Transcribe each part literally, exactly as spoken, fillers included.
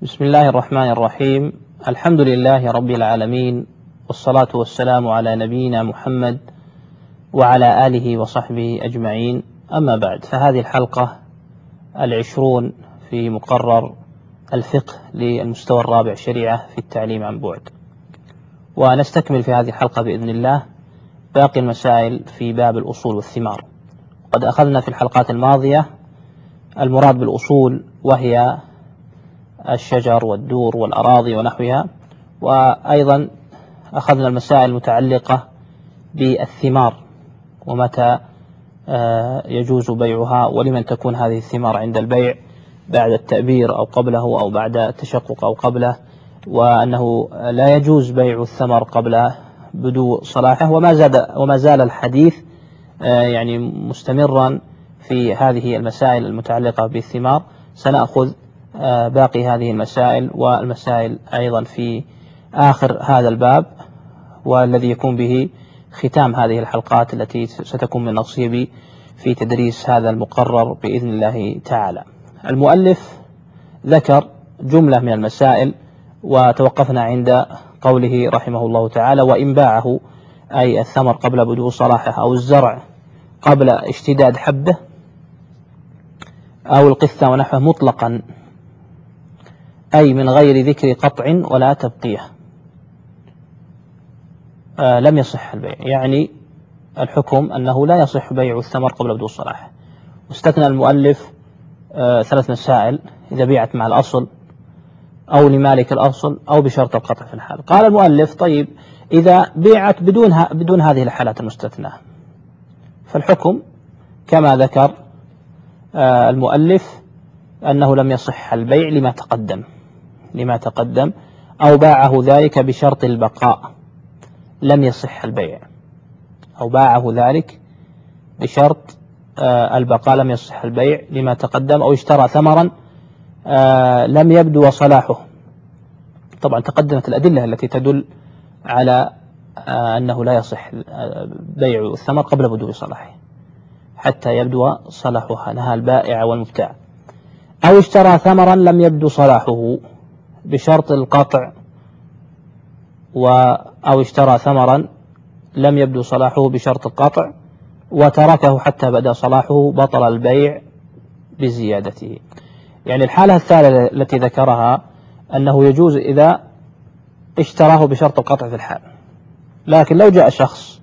بسم الله الرحمن الرحيم. الحمد لله رب العالمين، والصلاة والسلام على نبينا محمد وعلى آله وصحبه أجمعين. أما بعد، فهذه الحلقة العشرون في مقرر الفقه للمستوى الرابع شريعة في التعليم عن بعد، ونستكمل في هذه الحلقة بإذن الله باقي المسائل في باب الأصول والثمار. قد أخذنا في الحلقات الماضية المراد بالأصول، وهي الشجر والدور والأراضي ونحوها، وأيضا أخذنا المسائل المتعلقة بالثمار ومتى يجوز بيعها، ولمن تكون هذه الثمار عند البيع، بعد التأبير أو قبله أو بعد التشقق أو قبله، وأنه لا يجوز بيع الثمر قبل بدو صلاحه. وما زاد وما زال الحديث يعني مستمرا في هذه المسائل المتعلقة بالثمار. سنأخذ باقي هذه المسائل والمسائل أيضا في آخر هذا الباب، والذي يكون به ختام هذه الحلقات التي ستكون من نصيبي في تدريس هذا المقرر بإذن الله تعالى. المؤلف ذكر جملة من المسائل، وتوقفنا عند قوله رحمه الله تعالى: وإن باعه، أي الثمر قبل بدو صلاحه، أو الزرع قبل اشتداد حبه، أو القثة ونحوه مطلقا، أي من غير ذكر قطع ولا تبقيه، آه لم يصح البيع. يعني الحكم أنه لا يصح بيع الثمر قبل بدو الصلاح. واستثنى المؤلف آه ثلاث مسائل: إذا بيعت مع الأصل، أو لمالك الأصل، أو بشرط القطع في الحال. قال المؤلف: طيب، إذا بيعت بدونها بدون هذه الحالات المستثنى، فالحكم كما ذكر آه المؤلف أنه لم يصح البيع لما تقدم لما تقدم أو باعه ذلك بشرط البقاء، لم يصح البيع. أو باعه ذلك بشرط آه البقاء، لم يصح البيع لما تقدم. أو اشترى ثمرا آه لم يبدو صلاحه. طبعا تقدمت الأدلة التي تدل على آه أنه لا يصح بيع الثمر قبل بدو صلاحه حتى يبدو صلاحها، نهى البائع والمبتاع. أو اشترى ثمرا لم يبدو صلاحه بشرط القطع، و أو اشترى ثمرا لم يبدو صلاحه بشرط القطع وتركه حتى بدا صلاحه، بطل البيع بزيادته. يعني الحالة الثالثة التي ذكرها أنه يجوز إذا اشتراه بشرط القطع في الحال. لكن لو جاء شخص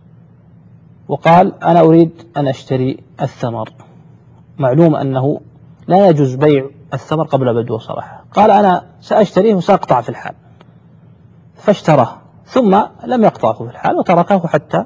وقال: أنا أريد أن أشتري الثمر، معلوم أنه لا يجوز بيع الثمر قبل بدو صلاحه، قال: أنا سأشتريه وسأقطع في الحال، فاشتراه ثم لم يقطعه في الحال وتركه حتى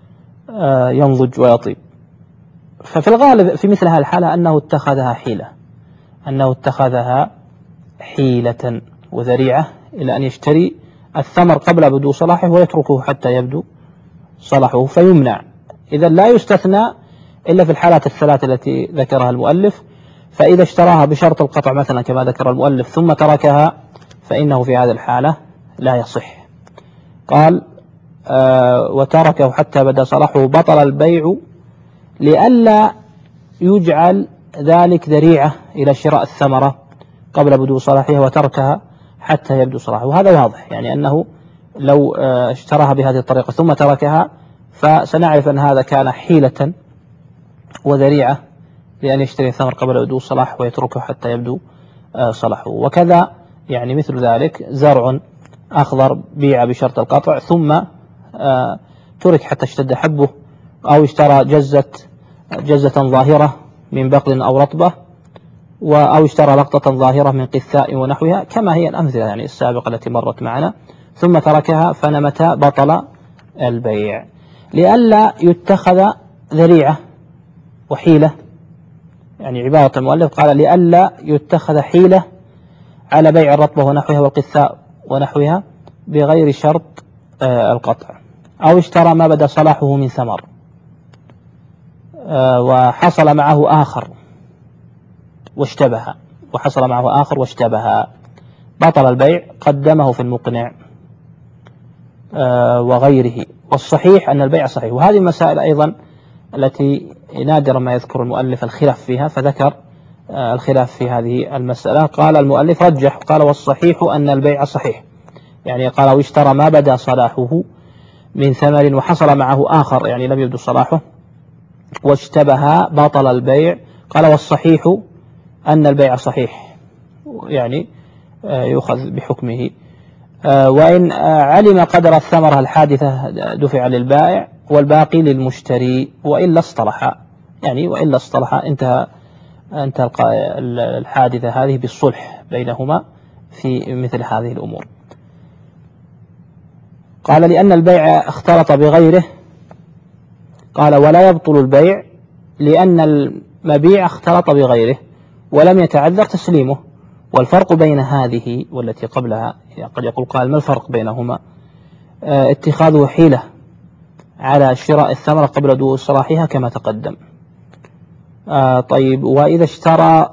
ينضج ويطيب. ففي الغالب في مثل هذه الحالة أنه اتخذها حيلة أنه اتخذها حيلة وذريعة إلى أن يشتري الثمر قبل بدو صلاحه ويتركه حتى يبدو صلاحه، فيمنع. إذا لا يستثنى إلا في الحالات الثلاث التي ذكرها المؤلف. فإذا اشتراها بشرط القطع مثلا كما ذكر المؤلف ثم تركها، فإنه في هذه الحالة لا يصح. قال: آه وتركه حتى بدا صلاحه، بطل البيع، لئلا يجعل ذلك ذريعة إلى شراء الثمرة قبل بدو صلاحها وتركها حتى يبدو صلاحه. وهذا واضح، يعني أنه لو اشتراها بهذه الطريقة ثم تركها، فسنعرف أن هذا كان حيلة وذريعة لأن يشتري الثمر قبل بدو صلاح ويتركه حتى يبدو صلاحه. وكذا يعني مثل ذلك زرع أخضر بيع بشرط القطع ثم ترك حتى اشتد حبه، أو اشترى جزة جزة ظاهرة من بقل أو رطبة، أو اشترى لقطة ظاهرة من قثاء ونحوها، كما هي الأمثلة يعني السابقة التي مرت معنا، ثم تركها، فنمت بطل البيع. لئلا يتخذ ذريعة وحيلة، يعني عبارة المؤلف قال: لئلا يتخذ حيلة على بيع الرطبة ونحوها والقثاء ونحوها بغير شرط القطع. أو اشترى ما بدا صلاحه من ثمر وحصل معه آخر واشتبه وحصل معه آخر واشتبه بطل البيع، قدمه في المقنع وغيره. والصحيح أن البيع صحيح. وهذه المسائل أيضا التي نادرا ما يذكر المؤلف الخلاف فيها، فذكر الخلاف في هذه المسألة. قال المؤلف رجح قال والصحيح أن البيع صحيح، يعني قال واشترى ما بدا صلاحه من ثمر وحصل معه آخر يعني لم يبدو صلاحه واشتبه بطل البيع. قال والصحيح أن البيع صحيح، يعني يؤخذ بحكمه، وإن علم قدر الثمرة الحادثة دفع للبائع والباقي للمشتري وإلا اصطلح، يعني وإلا اصطلح انتهى انتهى الحادثة هذه بالصلح بينهما في مثل هذه الأمور. قال لأن البيع اختلط بغيره، قال ولا يبطل البيع لأن المبيع اختلط بغيره ولم يتعذر تسليمه. والفرق بين هذه والتي قبلها قد يقول قال ما الفرق بينهما؟ اه اتخاذه حيلة على شراء الثمرة قبل بدو صلاحها كما تقدم. اه طيب وإذا اشترى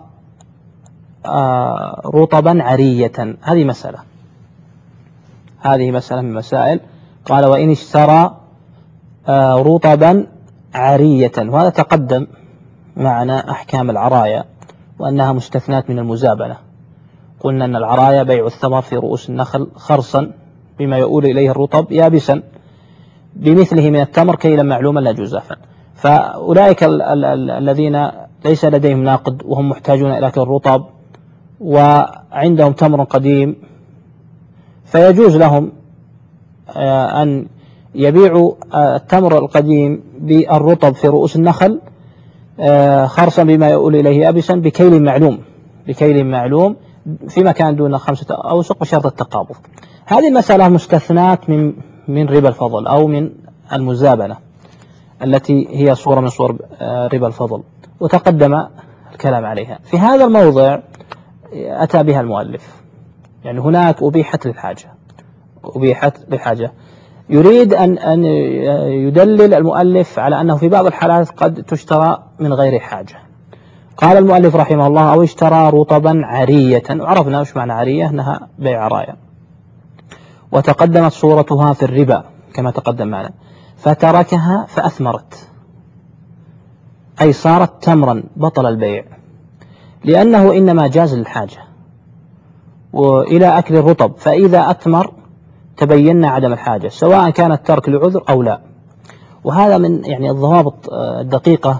اه رطبا عرية، هذه مسألة هذه مسألة من مسائل. قال وإن اشترى اه رطبا عرية، وهذا تقدم معنا أحكام العرايا وأنها مستثنات من المزابنة. قلنا أن العرايا بيع الثمر في رؤوس النخل خرصا بما يؤول إليه الرطب يابسا بمثله من التمر كيلا معلوما لا جزافا. فأولئك ال ال ال الذين ليس لديهم ناقد وهم محتاجون إلى الرطب وعندهم تمر قديم فيجوز لهم أن يبيعوا التمر القديم بالرطب في رؤوس النخل خرصا بما يؤول إليه يابسا بكيل معلوم بكيل معلوم في مكان دون خمسة أوسق بشرط التقابض. هذه المسألة مستثنات من من ربا الفضل أو من المزابنة التي هي صورة من صور ربا الفضل، وتقدم الكلام عليها. في هذا الموضع أتى بها المؤلف، يعني هناك أبيحت للحاجة أبيحت للحاجة يريد أن أن يدلل المؤلف على أنه في بعض الحالات قد تشترى من غير حاجة. قال المؤلف رحمه الله أو اشترى رطبا عرية، وعرفنا وش معنى عرية أنها بيع عرايا، وتقدمت صورتها في الربا كما تقدم معنا، فتركها فأثمرت أي صارت تمرا بطل البيع، لأنه إنما جاز للحاجة وإلى أكل الرطب، فإذا أثمر تبين عدم الحاجة سواء كان الترك لعذر أو لا. وهذا من يعني الضوابط الدقيقة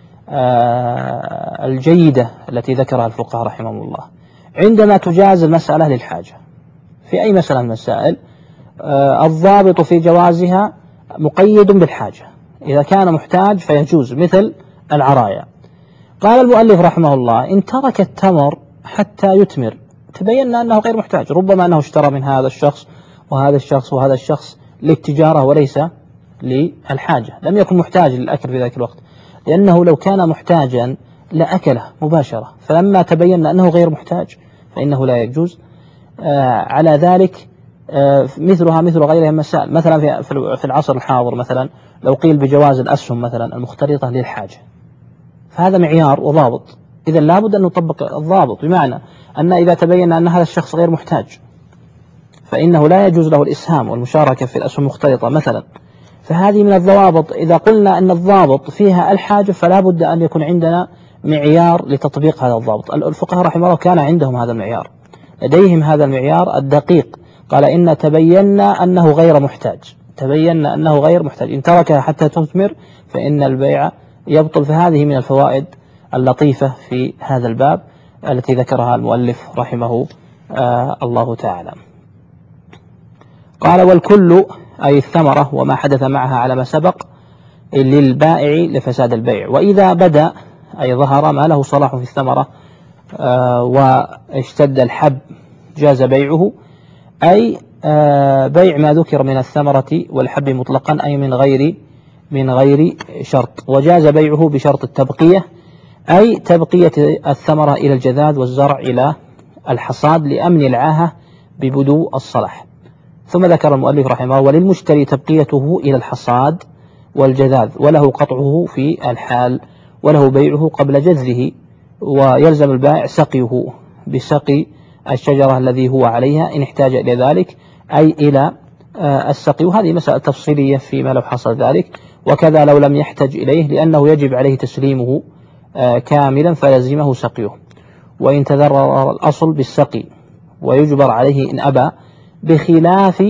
الجيدة التي ذكرها الفقهاء رحمهم الله. عندما تجاز المسألة للحاجة في أي مسألة من المسائل الضابط في جوازها مقيد بالحاجة، إذا كان محتاج فيجوز مثل العرايا. قال المؤلف رحمه الله إن ترك التمر حتى يتمر تبين أنه غير محتاج، ربما أنه اشترى من هذا الشخص وهذا الشخص وهذا الشخص للتجارة وليس للحاجة، لم يكن محتاج للأكل في ذلك الوقت، لأنه لو كان محتاجا لأكله مباشرة، فلما تبين أنه غير محتاج فإنه لا يجوز. آه على ذلك آه مثلها مثل غيرها مسائل، مثلا في في العصر الحاضر مثلا لو قيل بجواز الأسهم مثلا المختلطة للحاجة، فهذا معيار وضابط، إذا لابد أن نطبق الضابط، بمعنى أن إذا تبين أن هذا الشخص غير محتاج فإنه لا يجوز له الإسهام والمشاركة في الأسهم المختلطة مثلا. فهذه من الضوابط، إذا قلنا أن الضابط فيها الحاجة فلا بد أن يكون عندنا معيار لتطبيق هذا الضابط. الفقهاء رحمه الله كان عندهم هذا المعيار، لديهم هذا المعيار الدقيق. قال إن تبينا أنه غير محتاج تبينا أنه غير محتاج إن تركها حتى تثمر فإن البيع يبطل. فهذه من الفوائد اللطيفة في هذا الباب التي ذكرها المؤلف رحمه آه الله تعالى. قال والكل أي الثمرة وما حدث معها على ما سبق للبائع لفساد البيع، وإذا بدأ أي ظهر ما له صلاح في الثمرة آه واشتد الحب جاز بيعه، أي آه بيع ما ذكر من الثمرة والحب مطلقا أي من غير من غير شرط، وجاز بيعه بشرط التبقية أي تبقية الثمرة إلى الجذاذ والزرع إلى الحصاد لأمن العاهة ببدو الصلاح. ثم ذكر المؤلف رحمه الله وللمشتري تبقيته إلى الحصاد والجذاذ وله قطعه في الحال وله بيعه قبل جذه، ويلزم البائع سقيه بسقي الشجرة الذي هو عليها إن احتاج إلى ذلك أي إلى السقي، وهذه مسألة تفصيلية فيما لو حصل ذلك، وكذا لو لم يحتج إليه لأنه يجب عليه تسليمه كاملا فلزمه سقيه، وإن تضرر الأصل بالسقي ويجبر عليه إن أبى، بخلاف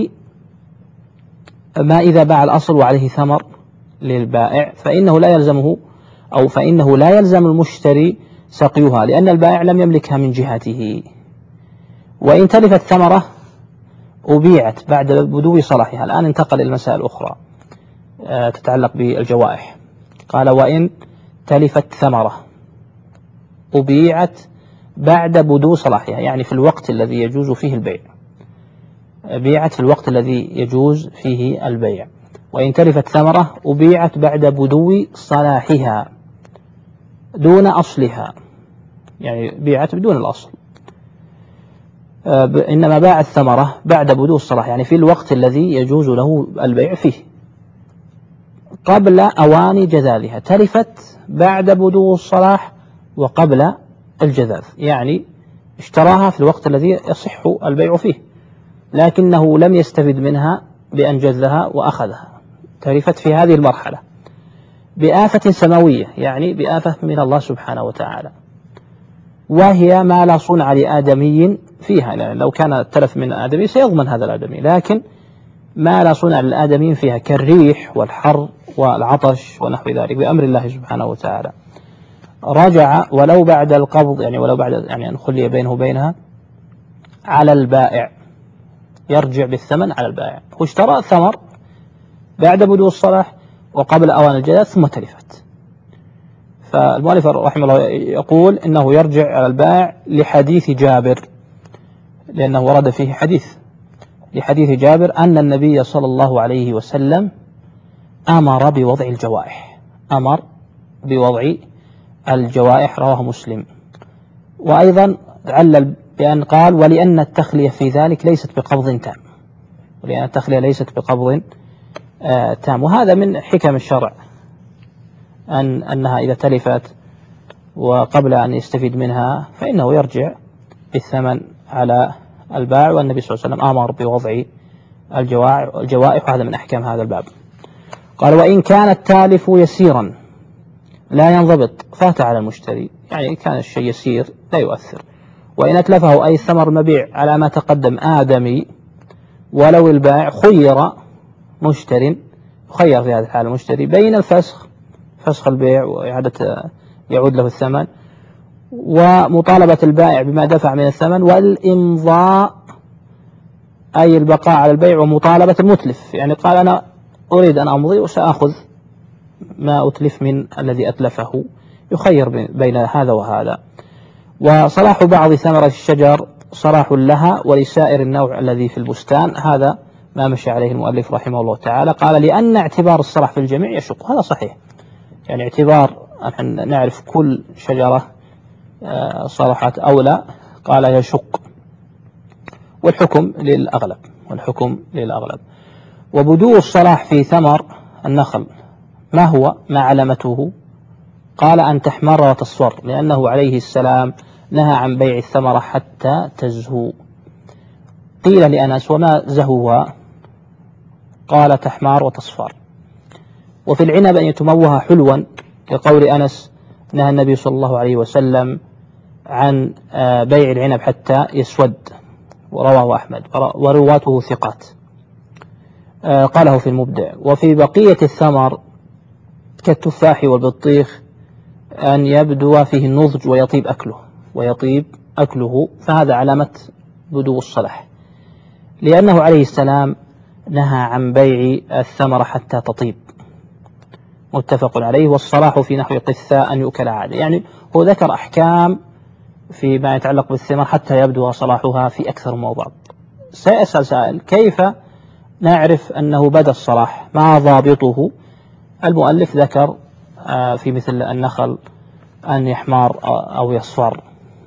ما إذا باع الأصل وعليه ثمر للبائع فإنه لا يلزمه أو فإنه لا يلزم المشتري سقيها، لأن البائع لم يملكها من جهته. وإن تلفت ثمرة أبيعت بعد بدو صلاحها. الآن انتقل إلى المسائل الأخرى تتعلق بالجوائح. قال وإن تلفت ثمرة أبيعت بعد بدو صلاحها، يعني في الوقت الذي يجوز فيه البيع، بيعت في الوقت الذي يجوز فيه البيع. وإن تلفت ثمرة أبيعت بعد بدو صلاحها دون أصلها، يعني بيعت بدون الأصل، إنما باع الثمرة بعد بدو الصلاح، يعني في الوقت الذي يجوز له البيع فيه قبل أوان جذاذها. تلفت بعد بدو الصلاح وقبل الجذاذ، يعني اشتراها في الوقت الذي يصح البيع فيه لكنه لم يستفد منها بأن جذها وأخذها. تلفت في هذه المرحلة بآفة سماوية، يعني بآفة من الله سبحانه وتعالى، وهي ما لا صنع لآدمي فيها. يعني لو كان التلف من آدمي سيضمن هذا الآدمي، لكن ما لا صنع للآدمين فيها كالريح والحر والعطش ونحو ذلك بأمر الله سبحانه وتعالى. رجع ولو بعد القبض، يعني ولو بعد يعني أن خلي بينه وبينها، على البائع، يرجع بالثمن على البائع. واشترى الثمر بعد بدو الصلاح وقبل أوان الجذاذ ثم تلفت. فالمؤلف رحمه الله يقول إنه يرجع على البائع لحديث جابر، لأنه ورد فيه حديث لحديث جابر أن النبي صلى الله عليه وسلم أمر بوضع الجوائح، أمر بوضع الجوائح، رواه مسلم. وأيضا علل بأن قال ولأن التخلية في ذلك ليست بقبض تام، ولأن التخلية ليست بقبض آه تام. وهذا من حكم الشرع أن أنها إذا تلفت وقبل أن يستفيد منها فإنه يرجع بالثمن على البائع، والنبي صلى الله عليه وسلم أمر بوضع الجوائح، وهذا من أحكام هذا الباب. قال وإن كان التالف يسيرا لا ينضبط فات على المشتري، يعني كان الشيء يسير لا يؤثر. وإن أتلفه أي الثمر المبيع على ما تقدم آدمي ولو البائع، خير مشتر، خير في هذه الحالة المشتري بين الفسخ، فسخ البيع وإعادة يعود له الثمن، ومطالبة البائع بما دفع من الثمن، والإمضاء أي البقاء على البيع، ومطالبة المتلف، يعني قال أنا أريد أن أمضي وسأخذ ما أتلف من الذي أتلفه، يخير بين هذا وهذا. وصلاح بعض ثمرة الشجر صلاح لها ولسائر النوع الذي في البستان، هذا ما مشى عليه المؤلف رحمه الله تعالى. قال لأن اعتبار الصلاح في الجميع يشق، هذا صحيح، يعني اعتبار أن نعرف كل شجرة صلحت أو لا، قال يشق، والحكم للأغلب، والحكم للأغلب. وبدو الصلاح في ثمر النخل ما هو؟ ما علامته؟ قال أن تحمر وتصفر، لأنه عليه السلام نهى عن بيع الثمرة حتى تزهو. قيل لأنس وما زهوها؟ قال تحمار وتصفر. وفي العنب أن يتموه حلوا، لقول أنس نهى النبي صلى الله عليه وسلم عن بيع العنب حتى يسود، ورواه أحمد ورواته ثقات، قاله في المبدع. وفي بقية الثمر كالتفاح والبطيخ أن يبدو فيه النضج ويطيب أكله ويطيب أكله فهذا علامة بدو الصلاح، لأنه عليه السلام نهى عن بيع الثمرة حتى تطيب، متفق عليه. والصلاح في نحو قثاء أن يؤكل عادة، يعني هو ذكر أحكام فيما يتعلق بالثمر حتى يبدو صلاحها في أكثر موضع. سيسأل سائل كيف نعرف أنه بدا الصلاح؟ ما ضابطه؟ المؤلف ذكر في مثل النخل أن يحمار أو يصفر،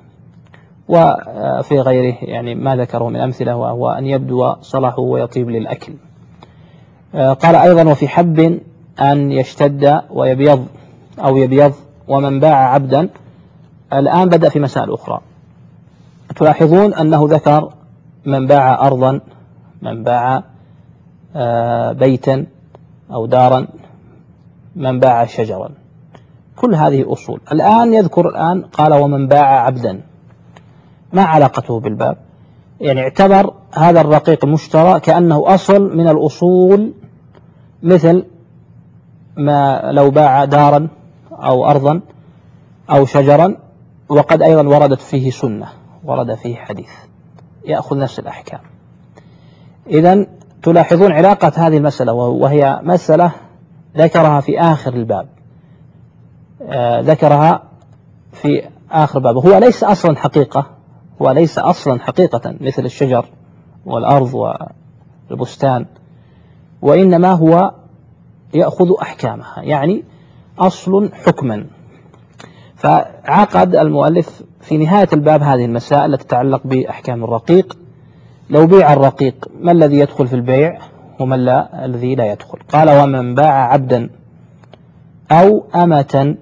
وفي غيره يعني ما ذكره من أمثلة، وهو أن يبدو صلاحه ويطيب للأكل. قال أيضا وفي حب أن يشتد ويبيض أو يبيض. ومن باع عبدا، الآن بدأ في مسائل أخرى. تلاحظون أنه ذكر من باع أرضا، من باع بيتا أو دارا، من باع شجرا. كل هذه أصول. الآن يذكر الآن قال ومن باع عبدا، ما علاقته بالباب؟ يعني اعتبر هذا الرقيق المشترى كأنه أصل من الأصول، مثل ما لو باع دارا أو أرضا أو شجرا، وقد أيضا وردت فيه سنة، ورد فيه حديث، يأخذ نفس الأحكام. إذن تلاحظون علاقة هذه المسألة، وهي مسألة ذكرها في آخر الباب، آه ذكرها في آخر باب. هو ليس أصلا حقيقة، هو ليس أصلا حقيقة مثل الشجر والأرض والبستان، وإنما هو يأخذ أحكامها، يعني أصل حكما. فعقد المؤلف في نهاية الباب هذه المسائل التي تتعلق بأحكام الرقيق. لو بيع الرقيق ما الذي يدخل في البيع وما لا الذي لا يدخل؟ قال ومن باع عبدا أو أمة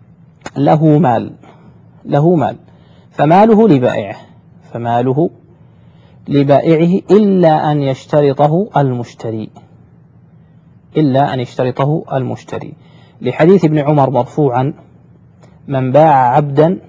له مال، له مال فماله لبائعه، فماله لبائعه إلا أن يشترطه المشتري، إلا أن يشترطه المشتري، لحديث ابن عمر مرفوعا من باع عبدا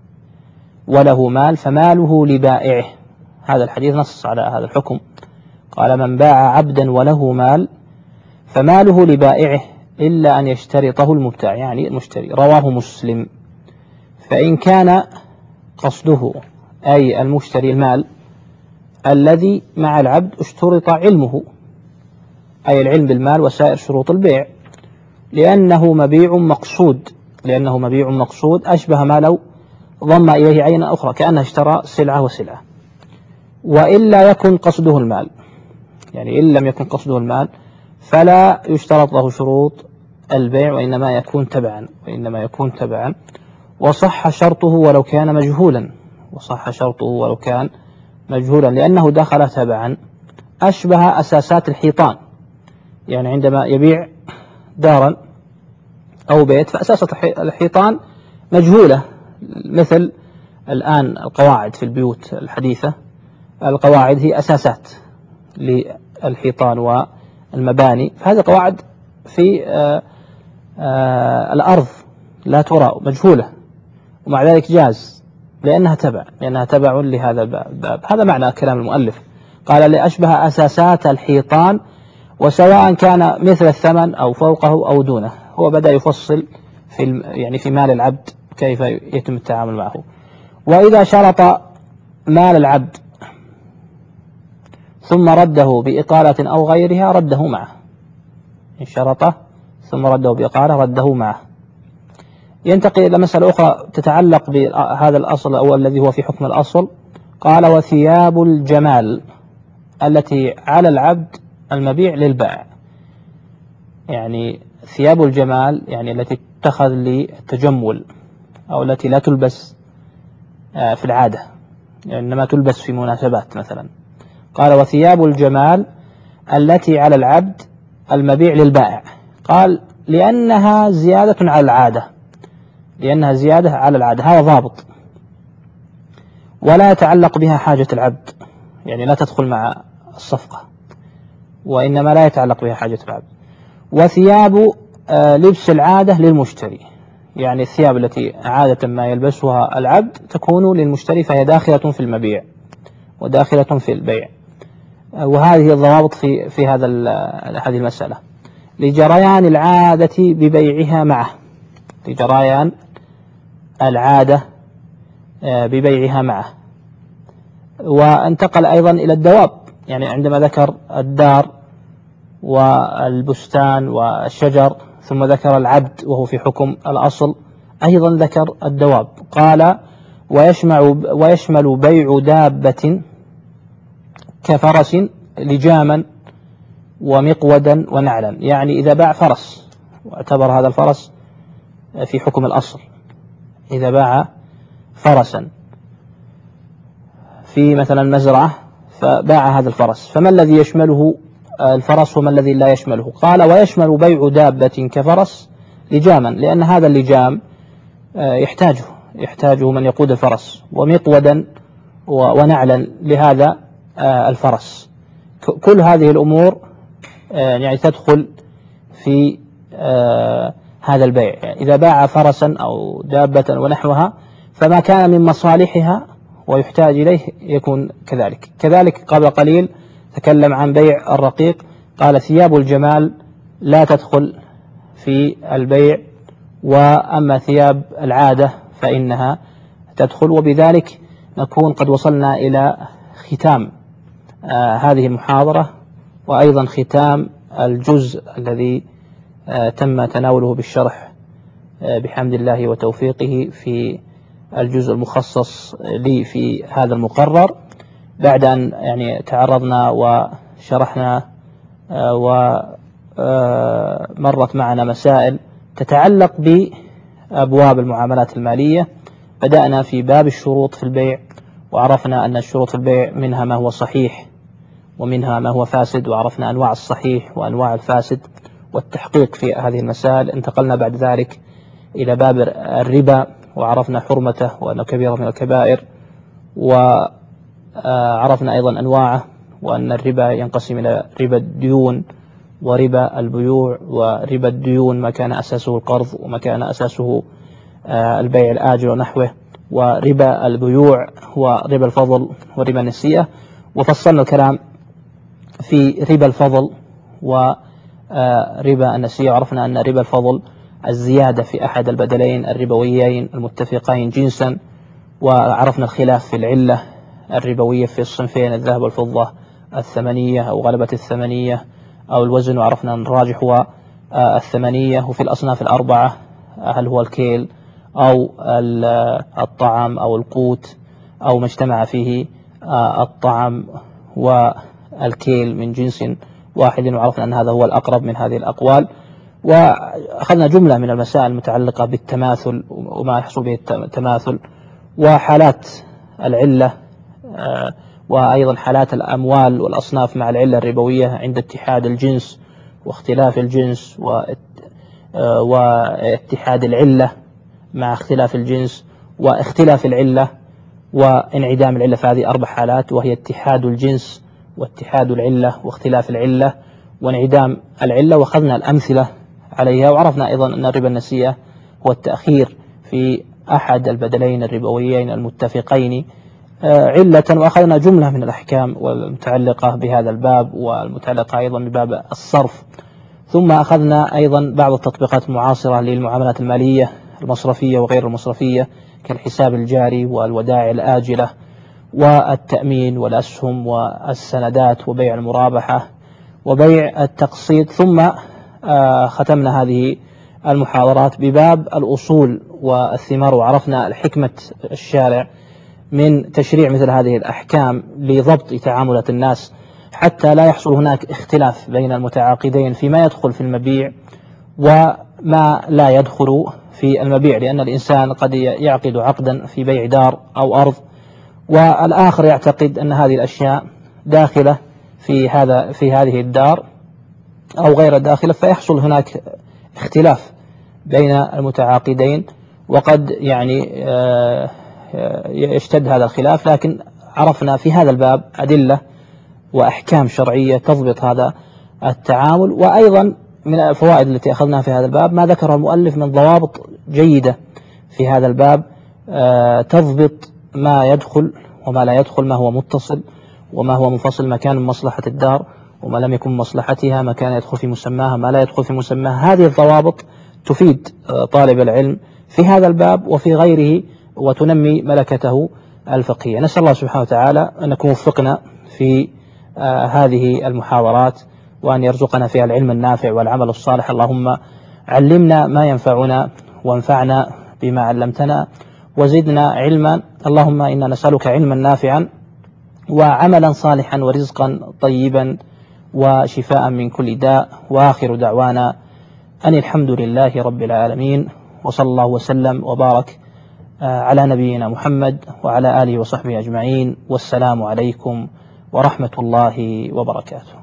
وله مال فماله لبائعه. هذا الحديث نص على هذا الحكم، قال من باع عبدا وله مال فماله لبائعه إلا أن يشترطه المبتاع، يعني المشتري. رواه مسلم. فإن كان قصده أي المشتري المال الذي مع العبد اشترط علمه، أي العلم بالمال وسائر شروط البيع، لأنه مبيع مقصود، لأنه مبيع مقصود أشبه ما لو ضم إليه عينا أخرى كأنه اشترى سلعة وسلعة. وإلا يكن قصده المال، يعني إن لم يكن قصده المال فلا يشترط له شروط البيع، وإنما يكون تبعا، وإنما يكون تبعا. وصح شرطه ولو كان مجهولا، وصح شرطه ولو كان مجهولا لأنه دخل تبعا، أشبه أساسات الحيطان. يعني عندما يبيع دارا أو بيت فأساس الحيطان مجهولة، مثل الآن القواعد في البيوت الحديثة، القواعد هي أساسات للحيطان والمباني، فهذه قواعد في آآ آآ الأرض لا ترى، مجهولة، ومع ذلك جاز لأنها تبع، لأنها تبع لهذا الباب. هذا معنى كلام المؤلف، قال لأشبه أساسات الحيطان، وسواء كان مثل الثمن أو فوقه أو دونه. هو بدأ يفصل في يعني في مال العبد كيف يتم التعامل معه. وإذا شرط مال العبد ثم رده بإقالة أو غيرها رده معه، إن شرطه ثم رده بإقالة رده معه. ينتقل إلى مسألة أخرى تتعلق بهذا الأصل أو الذي هو في حكم الأصل. قال وثياب الجمال التي على العبد المبيع للبائع، يعني ثياب الجمال يعني التي تتخذ للتجمل أو التي لا تلبس في العادة، يعني إنما تلبس في مناسبات مثلا. قال وثياب الجمال التي على العبد المبيع للبائع، قال لأنها زيادة على العادة، لأنها زيادة على العادة، هذا ضابط، ولا يتعلق بها حاجة العبد، يعني لا تدخل مع الصفقة، وإنما لا يتعلق بها حاجة العبد. وثياب لبس العادة للمشتري، يعني الثياب التي عادة ما يلبسها العبد تكون للمشتري، فهي داخلة في المبيع وداخلة في البيع. وهذه الضوابط في في هذا هذه المسألة لجريان العادة ببيعها معه، لجريان العادة ببيعها معه. وانتقل أيضا إلى الدواب، يعني عندما ذكر الدار والبستان والشجر ثم ذكر العبد وهو في حكم الأصل، أيضا ذكر الدواب. قال ويشمل, ويشمل بيع دابة كفرس لجاما ومقودا ونعلا، يعني إذا باع فرس واعتبر هذا الفرس في حكم الأصل، إذا باع فرسا في مثلا مزرعة فباع هذا الفرس، فما الذي يشمله الفرس وما الذي لا يشمله؟ قال ويشمل بيع دابة كفرس لجاما، لأن هذا اللجام يحتاجه يحتاجه من يقود الفرس، ومقودا ونعلا لهذا الفرس. كل هذه الأمور يعني تدخل في هذا البيع. يعني إذا باع فرسا أو دابة ونحوها فما كان من مصالحها ويحتاج إليه يكون كذلك. كذلك قبل قليل تكلم عن بيع الرقيق، قال ثياب الجمال لا تدخل في البيع، وأما ثياب العادة فإنها تدخل. وبذلك نكون قد وصلنا إلى ختام آه هذه المحاضرة، وأيضا ختام الجزء الذي آه تم تناوله بالشرح آه بحمد الله وتوفيقه في الجزء المخصص لي في هذا المقرر، بعد أن يعني تعرضنا وشرحنا آه ومرت معنا مسائل تتعلق بأبواب المعاملات المالية. بدأنا في باب الشروط في البيع، وعرفنا أن الشروط في البيع منها ما هو صحيح ومنها ما هو فاسد، وعرفنا أنواع الصحيح وأنواع الفاسد والتحقيق في هذه المسائل. انتقلنا بعد ذلك إلى باب الربا، وعرفنا حرمته وأنه كبيرة من الكبائر، وعرفنا أيضا أنواعه، وأن الربا ينقسم إلى ربا الديون وربا البيوع. وربا الديون ما كان أساسه القرض وما كان أساسه البيع الآجل ونحوه، وربا البيوع وربا الفضل وربا النسيئة. وفصلنا الكلام في ربا الفضل وربا النسيئة، وعرفنا أن ربا الفضل الزيادة في أحد البدلين الربويين المتفقين جنسا، وعرفنا الخلاف في العلة الربوية في الصنفين الذهب والفضة الثمنية أو غلبة الثمنية أو الوزن، وعرفنا أن الراجح هو الثمنية. وفي الأصناف الأربعة هل هو الكيل أو الطعام أو القوت أو ما اجتمع فيه الطعام والكيل من جنس واحد، وعرفنا أن هذا هو الأقرب من هذه الأقوال. وأخذنا جملة من المسائل المتعلقة بالتماثل وما يحصل به التماثل، وحالات العلة، وأيضا حالات الأموال والأصناف مع العلة الربوية عند اتحاد الجنس واختلاف الجنس، واتحاد العلة مع اختلاف الجنس واختلاف العلة وانعدام العلة. فهذه أربع حالات، وهي اتحاد الجنس واتحاد العلة واختلاف العلة وانعدام العلة، وأخذنا الأمثلة عليها. وعرفنا أيضا أن الربا النسيئة هو التأخير في أحد البدلين الربويين المتفقين علة. وأخذنا جملة من الأحكام والمتعلقة بهذا الباب والمتعلقة أيضا بباب الصرف. ثم أخذنا أيضا بعض التطبيقات المعاصرة للمعاملات المالية المصرفية وغير المصرفية، كالحساب الجاري والودائع الآجلة والتأمين والأسهم والسندات وبيع المرابحة وبيع التقسيط. ثم ختمنا هذه المحاضرات بباب الأصول والثمار، وعرفنا الحكمة الشارع من تشريع مثل هذه الأحكام لضبط تعاملات الناس، حتى لا يحصل هناك اختلاف بين المتعاقدين فيما يدخل في المبيع وما لا يدخل في المبيع، لأن الإنسان قد يعقد عقدا في بيع دار أو أرض، والآخر يعتقد أن هذه الأشياء داخلة في هذا في هذه الدار أو غير داخلة، فيحصل هناك اختلاف بين المتعاقدين، وقد يعني يشتد هذا الخلاف. لكن عرفنا في هذا الباب أدلة وأحكام شرعية تضبط هذا التعامل. وأيضا من الفوائد التي أخذناها في هذا الباب ما ذكره المؤلف من ضوابط جيدة في هذا الباب تضبط ما يدخل وما لا يدخل، ما هو متصل وما هو منفصل، ما كان من مصلحة الدار وما لم يكن من مصلحتها، ما كان يدخل في مسماها ما لا يدخل في مسماها. هذه الضوابط تفيد طالب العلم في هذا الباب وفي غيره، وتنمي ملكته الفقهية. نسأل الله سبحانه وتعالى أن نكون وفقنا في آه هذه المحاضرات، وأن يرزقنا فيها العلم النافع والعمل الصالح. اللهم علمنا ما ينفعنا وانفعنا بما علمتنا وزدنا علما. اللهم إنا نسألك علما نافعا وعملا صالحا ورزقا طيبا وشفاء من كل داء. وآخر دعوانا أن الحمد لله رب العالمين، وصلى الله وسلم وبارك على نبينا محمد وعلى آله وصحبه أجمعين. والسلام عليكم ورحمة الله وبركاته.